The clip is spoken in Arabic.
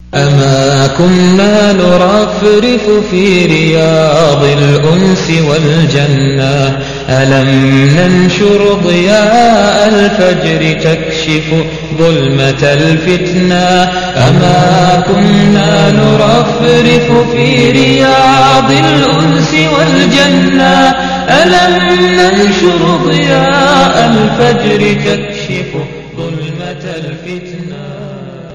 أما كنا نرفرف في رياض الأنس والجنة ألم ننشر ضياء الفجر تكشف ظلمة الفتنة أما كنا نرفرف في رياض الأنس والجنة ألم ننشر ضياء الفجر تكشف ظلمة الفتنة